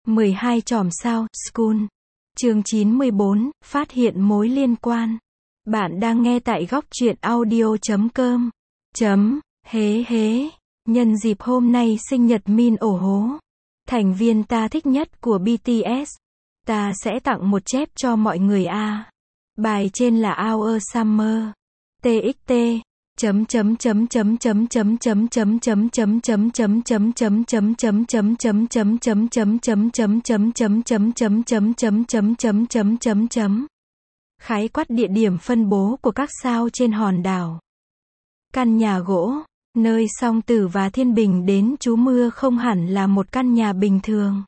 12 chòm sao, School. Chương 94, phát hiện mối liên quan. Bạn đang nghe tại góc truyện audio.com. Hế hế. Nhân dịp hôm nay sinh nhật Min ổ hố, thành viên ta thích nhất của BTS, ta sẽ tặng một chép cho mọi người a. Bài trên là Our Summer. TXT. Khái quát địa điểm phân bố của các sao trên hòn đảo. Căn nhà gỗ, nơi Song Tử và Thiên Bình đến trú mưa không hẳn là một căn nhà bình thường.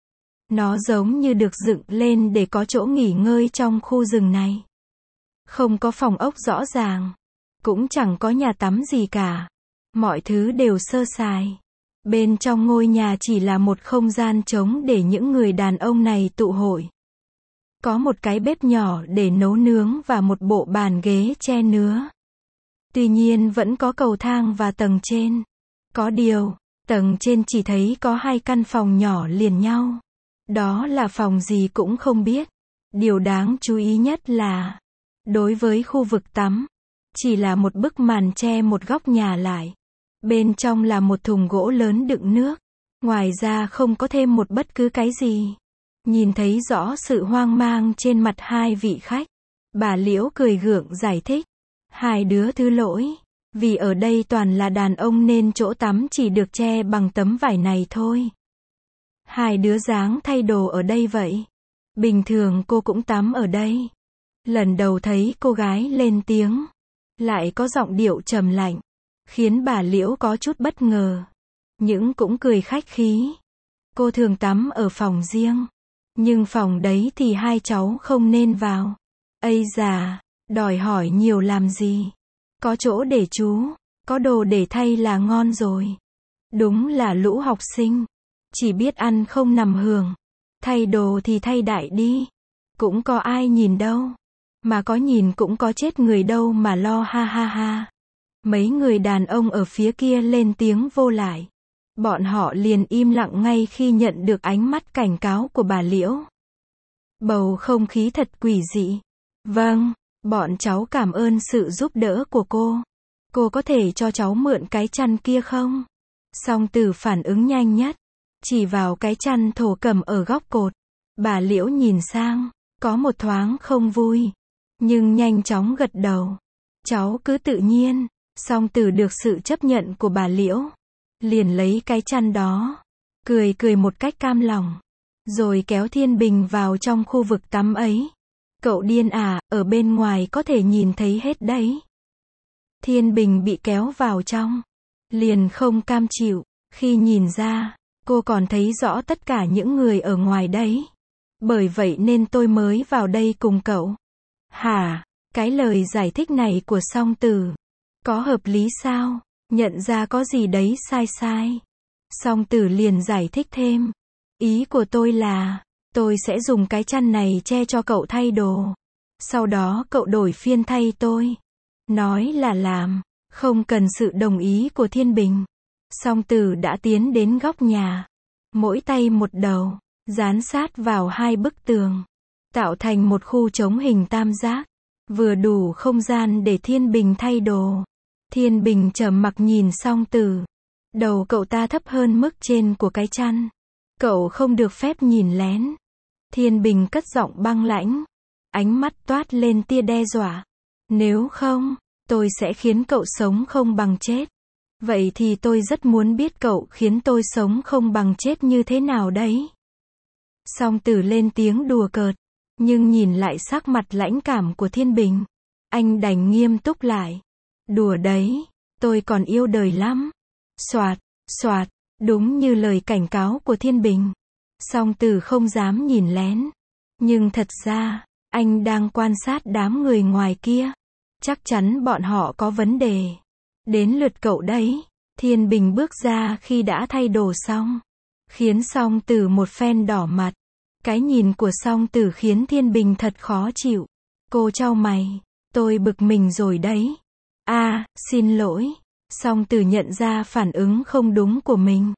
Nó giống như được dựng lên để có chỗ nghỉ ngơi trong khu rừng này. Không có phòng ốc rõ ràng, cũng chẳng có nhà tắm gì cả. Mọi thứ đều sơ sài. Bên trong ngôi nhà chỉ là một không gian trống để những người đàn ông này tụ hội. Có một cái bếp nhỏ để nấu nướng và một bộ bàn ghế che nứa. Tuy nhiên vẫn có cầu thang và tầng trên. Có điều, tầng trên chỉ thấy có 2 căn phòng nhỏ liền nhau. Đó là phòng gì cũng không biết. Điều đáng chú ý nhất là, đối với khu vực tắm, chỉ là một bức màn che một góc nhà lại. Bên trong là một thùng gỗ lớn đựng nước. Ngoài ra không có thêm một bất cứ cái gì. Nhìn thấy rõ sự hoang mang trên mặt hai vị khách. Bà Liễu cười gượng giải thích. Hai đứa thứ lỗi. Vì ở đây toàn là đàn ông nên chỗ tắm chỉ được che bằng tấm vải này thôi. Hai đứa dáng thay đồ ở đây vậy. Bình thường cô cũng tắm ở đây. Lần đầu thấy cô gái lên tiếng, lại có giọng điệu trầm lạnh, khiến bà Liễu có chút bất ngờ. Nhưng cũng cười khách khí. Cô thường tắm ở phòng riêng. Nhưng phòng đấy thì hai cháu không nên vào. Ây già, đòi hỏi nhiều làm gì. Có chỗ để trú, có đồ để thay là ngon rồi. Đúng là lũ học sinh. Chỉ biết ăn không nằm hưởng. Thay đồ thì thay đại đi. Cũng có ai nhìn đâu. Mà có nhìn cũng có chết người đâu mà lo ha ha ha. Mấy người đàn ông ở phía kia lên tiếng vô lại. Bọn họ liền im lặng ngay khi nhận được ánh mắt cảnh cáo của bà Liễu. Bầu không khí thật quỷ dị. Vâng, bọn cháu cảm ơn sự giúp đỡ của cô. Cô có thể cho cháu mượn cái chăn kia không? Song Tử phản ứng nhanh nhất. Chỉ vào cái chăn thổ cẩm ở góc cột. Bà Liễu nhìn sang, có một thoáng không vui. Nhưng nhanh chóng gật đầu. Cháu cứ tự nhiên. Song Tử được sự chấp nhận của bà Liễu. Liền lấy cái chăn đó. Cười một cách cam lòng. Rồi kéo Thiên Bình vào trong khu vực tắm ấy. Cậu điên à, ở bên ngoài có thể nhìn thấy hết đấy. Thiên Bình bị kéo vào trong. Liền không cam chịu. Khi nhìn ra, cô còn thấy rõ tất cả những người ở ngoài đấy. Bởi vậy nên tôi mới vào đây cùng cậu. Hả? Cái lời giải thích này của Song Tử có hợp lý sao? Nhận ra có gì đấy sai. Song Tử liền giải thích thêm. Ý của tôi là, tôi sẽ dùng cái chăn này che cho cậu thay đồ. Sau đó cậu đổi phiên thay tôi. Nói là làm, không cần sự đồng ý của Thiên Bình. Song Tử đã tiến đến góc nhà. Mỗi tay một đầu, dán sát vào 2 bức tường. Tạo thành một khu trống hình tam giác. Vừa đủ không gian để Thiên Bình thay đồ. Thiên Bình trầm mặc nhìn Song Tử. Đầu cậu ta thấp hơn mức trên của cái chăn. Cậu không được phép nhìn lén. Thiên Bình cất giọng băng lãnh. Ánh mắt toát lên tia đe dọa. Nếu không, tôi sẽ khiến cậu sống không bằng chết. Vậy thì tôi rất muốn biết cậu khiến tôi sống không bằng chết như thế nào đấy. Song Tử lên tiếng đùa cợt. Nhưng nhìn lại sắc mặt lãnh cảm của Thiên Bình, anh đành nghiêm túc lại. Đùa đấy, tôi còn yêu đời lắm. Soạt, đúng như lời cảnh cáo của Thiên Bình. Song Tử không dám nhìn lén. Nhưng thật ra, anh đang quan sát đám người ngoài kia. Chắc chắn bọn họ có vấn đề. Đến lượt cậu đấy. Thiên Bình bước ra khi đã thay đồ xong. Khiến Song Tử một phen đỏ mặt. Cái nhìn của Song Tử khiến Thiên Bình thật khó chịu. Cô chau mày. Tôi bực mình rồi đấy. Xin lỗi. Song Tử nhận ra phản ứng không đúng của mình.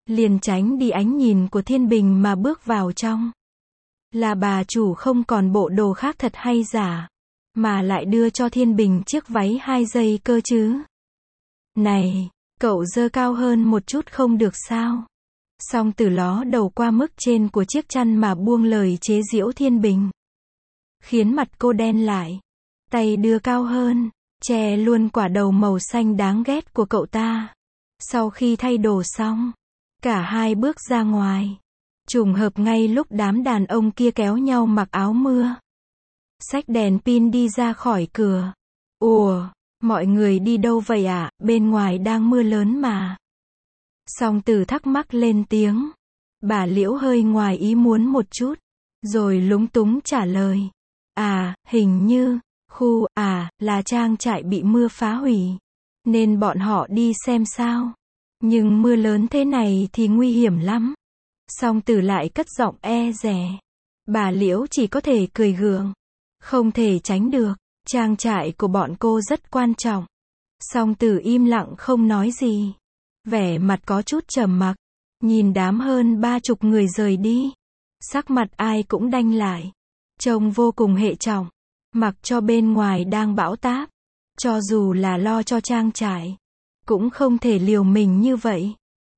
liền tránh đi ánh nhìn của Thiên Bình mà bước vào trong. Là bà chủ không còn bộ đồ khác thật hay giả, mà lại đưa cho Thiên Bình chiếc váy 2 giây cơ chứ. Này, cậu dơ cao hơn một chút không được sao? Song Tử ló đầu qua mức trên của chiếc chăn mà buông lời chế giễu Thiên Bình. Khiến mặt cô đen lại. Tay đưa cao hơn, che luôn quả đầu màu xanh đáng ghét của cậu ta. Sau khi thay đồ xong, cả hai bước ra ngoài. Trùng hợp ngay lúc đám đàn ông kia kéo nhau mặc áo mưa. Xách đèn pin đi ra khỏi cửa. Ủa, mọi người đi đâu vậy ạ? Bên ngoài đang mưa lớn mà. Song Tử thắc mắc lên tiếng. Bà Liễu hơi ngoài ý muốn một chút, rồi lúng túng trả lời. À, hình như, là trang trại bị mưa phá hủy, nên bọn họ đi xem sao. Nhưng mưa lớn thế này thì nguy hiểm lắm. Song Tử lại cất giọng e dè. Bà Liễu chỉ có thể cười gượng. Không thể tránh được, trang trại của bọn cô rất quan trọng. Song Tử im lặng không nói gì. Vẻ mặt có chút trầm mặc. Nhìn đám hơn 30 người rời đi. Sắc mặt ai cũng đanh lại. Trông vô cùng hệ trọng. Mặc cho bên ngoài đang bão táp. Cho dù là lo cho trang trại, cũng không thể liều mình như vậy.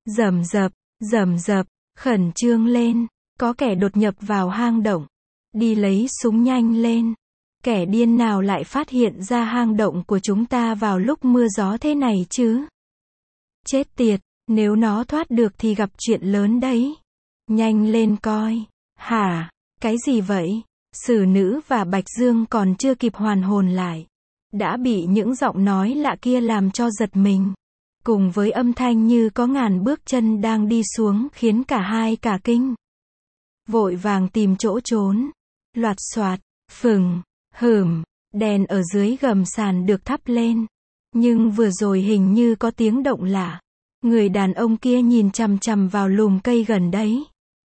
Rầm rập, khẩn trương lên. Có kẻ đột nhập vào hang động. Đi lấy súng nhanh lên. Kẻ điên nào lại phát hiện ra hang động của chúng ta vào lúc mưa gió thế này chứ? Chết tiệt, nếu nó thoát được thì gặp chuyện lớn đấy. Nhanh lên coi. Hả? Cái gì vậy? Sử Nữ và Bạch Dương còn chưa kịp hoàn hồn lại, đã bị những giọng nói lạ kia làm cho giật mình. Cùng với âm thanh như có ngàn bước chân đang đi xuống khiến cả hai cả kinh. Vội vàng tìm chỗ trốn. Loạt xoạt, phừng, hửm, đèn ở dưới gầm sàn được thắp lên. Nhưng vừa rồi hình như có tiếng động lạ. Người đàn ông kia nhìn chằm chằm vào lùm cây gần đấy.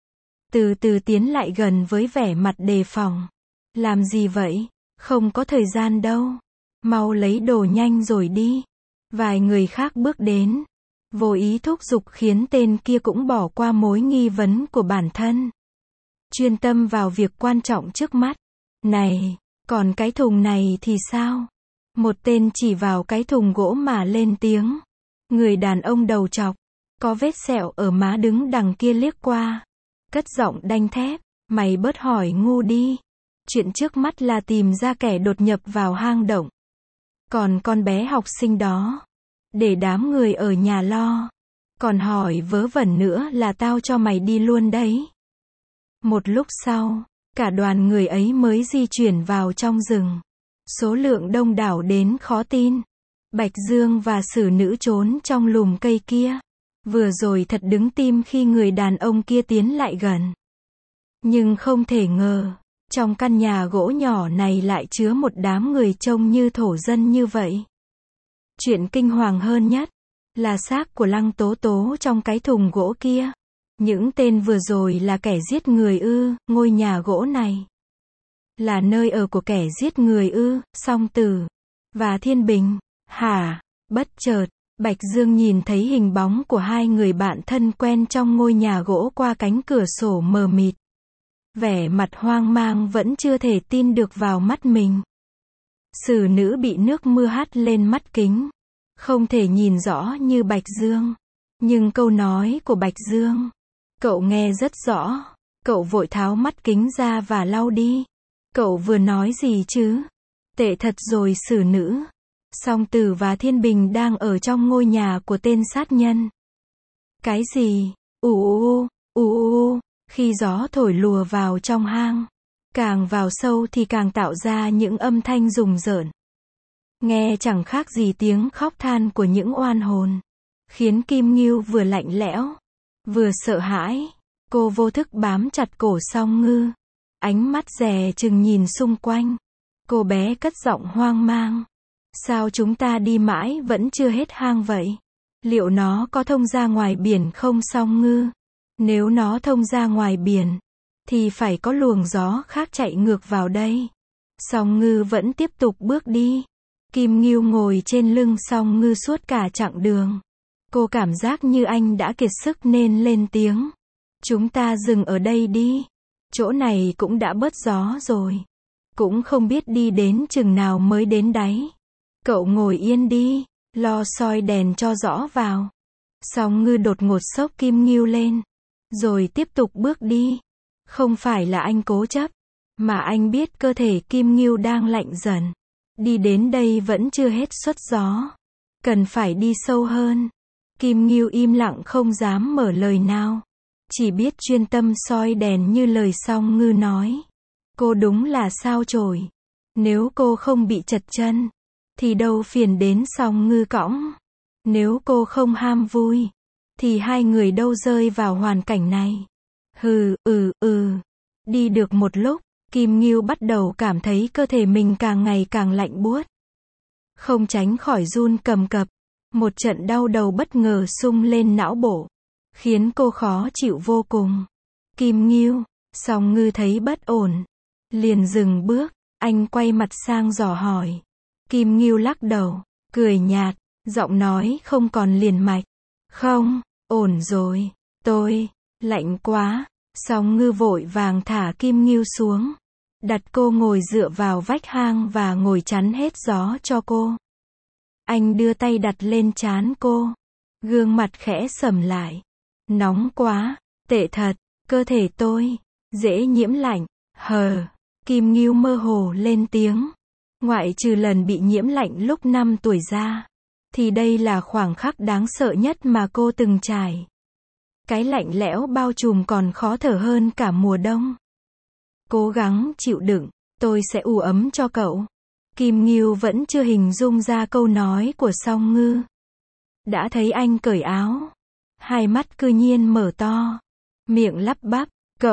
Từ từ tiến lại gần với vẻ mặt đề phòng. Làm gì vậy? Không có thời gian đâu. Mau lấy đồ nhanh rồi đi. Vài người khác bước đến. Vô ý thúc giục khiến tên kia cũng bỏ qua mối nghi vấn của bản thân. Chuyên tâm vào việc quan trọng trước mắt. Này, còn cái thùng này thì sao? Một tên chỉ vào cái thùng gỗ mà lên tiếng. Người đàn ông đầu trọc, có vết sẹo ở má đứng đằng kia liếc qua. Cất giọng đanh thép, mày bớt hỏi ngu đi. Chuyện trước mắt là tìm ra kẻ đột nhập vào hang động. Còn con bé học sinh đó, để đám người ở nhà lo. Còn hỏi vớ vẩn nữa là tao cho mày đi luôn đấy. Một lúc sau, cả đoàn người ấy mới di chuyển vào trong rừng. Số lượng đông đảo đến khó tin. Bạch Dương và Sử Nữ trốn trong lùm cây kia. Vừa rồi thật đứng tim khi người đàn ông kia tiến lại gần. Nhưng không thể ngờ, trong căn nhà gỗ nhỏ này lại chứa một đám người trông như thổ dân như vậy. Chuyện kinh hoàng hơn nhất là xác của Lăng Tố Tố trong cái thùng gỗ kia. Những tên vừa rồi là kẻ giết người ư? Ngôi nhà gỗ này là nơi ở của kẻ giết người ư? Song Tử và Thiên Bình. Hả? Bất chợt, Bạch Dương nhìn thấy hình bóng của hai người bạn thân quen trong ngôi nhà gỗ qua cánh cửa sổ mờ mịt. Vẻ mặt hoang mang vẫn chưa thể tin được vào mắt mình. Sử Nữ bị nước mưa hắt lên mắt kính. Không thể nhìn rõ như Bạch Dương. Nhưng câu nói của Bạch Dương, cậu nghe rất rõ. Cậu vội tháo mắt kính ra và lau đi. Cậu vừa nói gì chứ? Tệ thật rồi Sử Nữ. Song Tử và Thiên Bình đang ở trong ngôi nhà của tên sát nhân. Cái gì? Khi gió thổi lùa vào trong hang, càng vào sâu thì càng tạo ra những âm thanh rùng rợn. Nghe chẳng khác gì tiếng khóc than của những oan hồn. Khiến Kim Ngưu vừa lạnh lẽo, vừa sợ hãi. Cô vô thức bám chặt cổ Song Ngư. Ánh mắt dè chừng nhìn xung quanh. Cô bé cất giọng hoang mang. Sao chúng ta đi mãi vẫn chưa hết hang vậy? Liệu nó có thông ra ngoài biển không Song Ngư? Nếu nó thông ra ngoài biển, thì phải có luồng gió khác chạy ngược vào đây. Song Ngư vẫn tiếp tục bước đi. Kim Ngưu ngồi trên lưng Song Ngư suốt cả chặng đường. Cô cảm giác như anh đã kiệt sức nên lên tiếng. Chúng ta dừng ở đây đi. Chỗ này cũng đã bớt gió rồi. Cũng không biết đi đến chừng nào mới đến đáy. Cậu ngồi yên đi, lo soi đèn cho rõ vào. Song Ngư đột ngột xốc Kim Ngưu lên, rồi tiếp tục bước đi. Không phải là anh cố chấp, mà anh biết cơ thể Kim Ngưu đang lạnh dần. Đi đến đây vẫn chưa hết suất gió. Cần phải đi sâu hơn. Kim Ngưu im lặng không dám mở lời nào. Chỉ biết chuyên tâm soi đèn như lời Song Ngư nói. Cô đúng là sao chổi. Nếu cô không bị trật chân, thì đâu phiền đến Song Ngư cõng. Nếu cô không ham vui, thì hai người đâu rơi vào hoàn cảnh này. Đi được một lúc, Kim Ngưu bắt đầu cảm thấy cơ thể mình càng ngày càng lạnh buốt. Không tránh khỏi run cầm cập. Một trận đau đầu bất ngờ xung lên não bộ, khiến cô khó chịu vô cùng. Kim Ngưu, Song Ngư thấy bất ổn, liền dừng bước. Anh quay mặt sang dò hỏi. Kim Ngưu lắc đầu, cười nhạt, giọng nói không còn liền mạch. Không, ổn rồi, tôi, lạnh quá. Song Ngư vội vàng thả Kim Ngưu xuống, đặt cô ngồi dựa vào vách hang và ngồi chắn hết gió cho cô. Anh đưa tay đặt lên trán cô, gương mặt khẽ sầm lại. Nóng quá, tệ thật, cơ thể tôi dễ nhiễm lạnh. Kim Ngưu mơ hồ lên tiếng. Ngoại trừ lần bị nhiễm lạnh lúc 5 tuổi ra, thì đây là khoảnh khắc đáng sợ nhất mà cô từng trải. Cái lạnh lẽo bao trùm còn khó thở hơn cả mùa đông. Cố gắng chịu đựng, tôi sẽ ủ ấm cho cậu. Kim Ngưu vẫn chưa hình dung ra câu nói của Song Ngư. Đã thấy anh cởi áo, hai mắt cư nhiên mở to, miệng lắp bắp.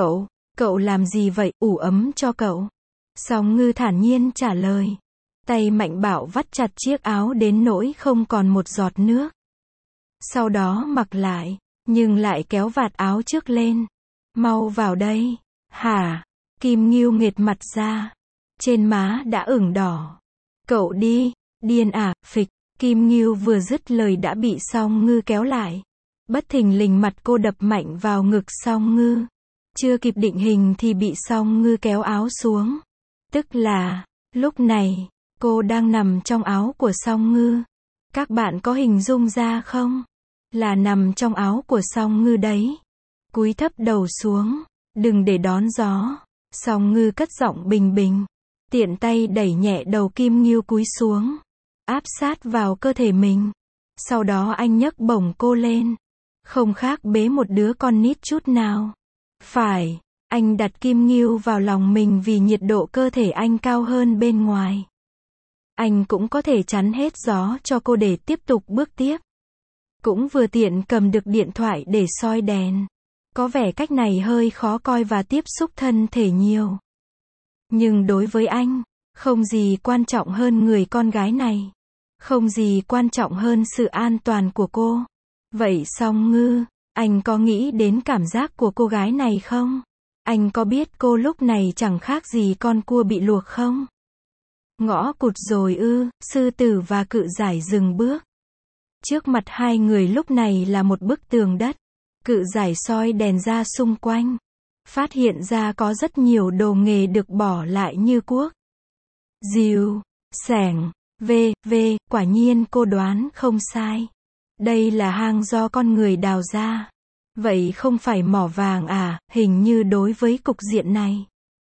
Cậu làm gì vậy? Ủ ấm cho cậu. Song Ngư thản nhiên trả lời. Tay mạnh bạo vắt chặt chiếc áo đến nỗi không còn một giọt nước. Sau đó mặc lại, nhưng lại kéo vạt áo trước lên. Mau vào đây. Hả? Kim Ngưu nghệt mặt ra. Trên má đã ửng đỏ. Cậu đi, điên à, phịch. Kim Ngưu vừa dứt lời đã bị Song Ngư kéo lại. Bất thình lình mặt cô đập mạnh vào ngực Song Ngư. Chưa kịp định hình thì bị Song Ngư kéo áo xuống. Tức là, lúc này, cô đang nằm trong áo của Song Ngư. Các bạn có hình dung ra không? Là nằm trong áo của Song Ngư đấy. Cúi thấp đầu xuống, đừng để đón gió. Song Ngư cất giọng bình bình, tiện tay đẩy nhẹ đầu Kim Ngưu cúi xuống, áp sát vào cơ thể mình. Sau đó anh nhấc bổng cô lên, không khác bế một đứa con nít chút nào. Phải, anh đặt Kim Ngưu vào lòng mình vì nhiệt độ cơ thể anh cao hơn bên ngoài. Anh cũng có thể chắn hết gió cho cô để tiếp tục bước tiếp. Cũng vừa tiện cầm được điện thoại để soi đèn. Có vẻ cách này hơi khó coi và tiếp xúc thân thể nhiều. Nhưng đối với anh, không gì quan trọng hơn người con gái này. Không gì quan trọng hơn sự an toàn của cô. Vậy Song Ngư, anh có nghĩ đến cảm giác của cô gái này không? Anh có biết cô lúc này chẳng khác gì con cua bị luộc không? Ngõ cụt rồi ư? Sư tử và Cự Giải dừng bước. Trước mặt hai người lúc này là một bức tường đất. Cự Giải soi đèn ra xung quanh, phát hiện ra có rất nhiều đồ nghề được bỏ lại như cuốc, rìu, xẻng, quả nhiên cô đoán không sai. Đây là hang do con người đào ra. Vậy không phải mỏ vàng à? Hình như đối với cục diện này,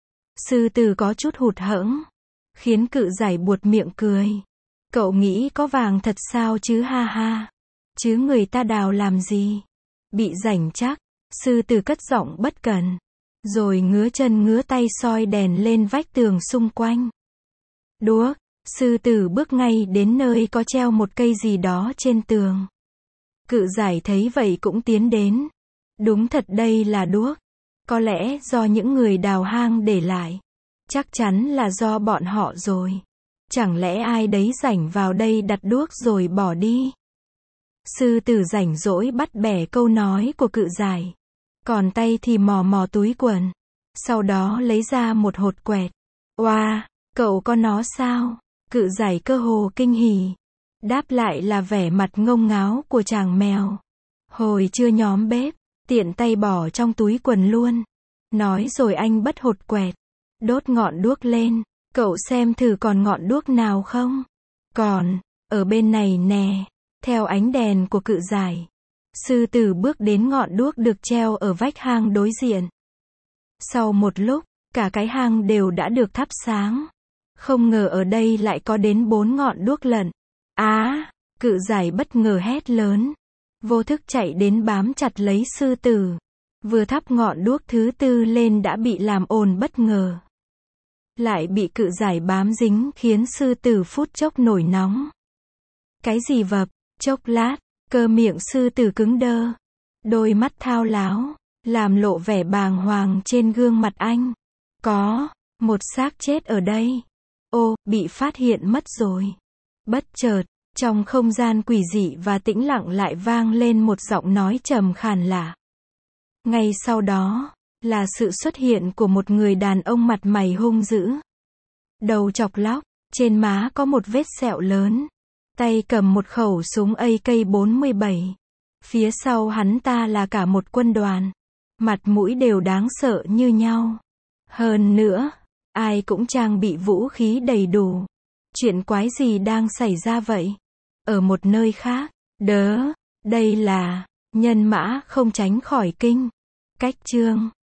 sư tử có chút hụt hẫng, khiến Cự Giải buột miệng cười. Cậu nghĩ có vàng thật sao chứ, ha ha. Chứ người ta đào làm gì? Bị rảnh chắc. Sư tử cất giọng bất cần, rồi ngứa chân ngứa tay soi đèn lên vách tường xung quanh. Đuốc. Sư tử bước ngay đến nơi có treo một cây gì đó trên tường. Cự Giải thấy vậy cũng tiến đến. Đúng thật đây là đuốc. Có lẽ do những người đào hang để lại. Chắc chắn là do bọn họ rồi. Chẳng lẽ ai đấy rảnh vào đây đặt đuốc rồi bỏ đi? Sư tử rảnh rỗi bắt bẻ câu nói của Cự Giải. Còn tay thì mò mò túi quần. Sau đó lấy ra một hột quẹt. Oa, cậu có nó sao? Cự Giải cơ hồ kinh hỉ. Đáp lại là vẻ mặt ngông ngáo của chàng mèo. Hồi chưa nhóm bếp, tiện tay bỏ trong túi quần luôn. Nói rồi anh bất hột quẹt, đốt ngọn đuốc lên. Cậu xem thử còn ngọn đuốc nào không? Còn, ở bên này nè. Theo ánh đèn của cự giải, sư tử bước đến ngọn đuốc được treo ở vách hang đối diện. Sau một lúc, cả cái hang đều đã được thắp sáng. Không ngờ ở đây lại có đến 4 ngọn đuốc lận. Á, cự giải bất ngờ hét lớn. Vô thức chạy đến bám chặt lấy sư tử. Vừa thắp ngọn đuốc thứ 4 lên đã bị làm ồn bất ngờ. Lại bị cự giải bám dính khiến sư tử phút chốc nổi nóng. Cái gì vập, chốc lát, cơ miệng sư tử cứng đơ. Đôi mắt thao láo, làm lộ vẻ bàng hoàng trên gương mặt anh. Có, một xác chết ở đây. Ô, bị phát hiện mất rồi. Bất chợt, trong không gian quỷ dị và tĩnh lặng lại vang lên một giọng nói trầm khàn lạ. Ngay sau đó, là sự xuất hiện của một người đàn ông mặt mày hung dữ. Đầu chọc lóc, trên má có một vết sẹo lớn. Tay cầm một khẩu súng AK-47. Phía sau hắn ta là cả một quân đoàn. Mặt mũi đều đáng sợ như nhau. Hơn nữa, ai cũng trang bị vũ khí đầy đủ. Chuyện quái gì đang xảy ra vậy? Ở một nơi khác, đây là, nhân mã không tránh khỏi kinh. Cách chương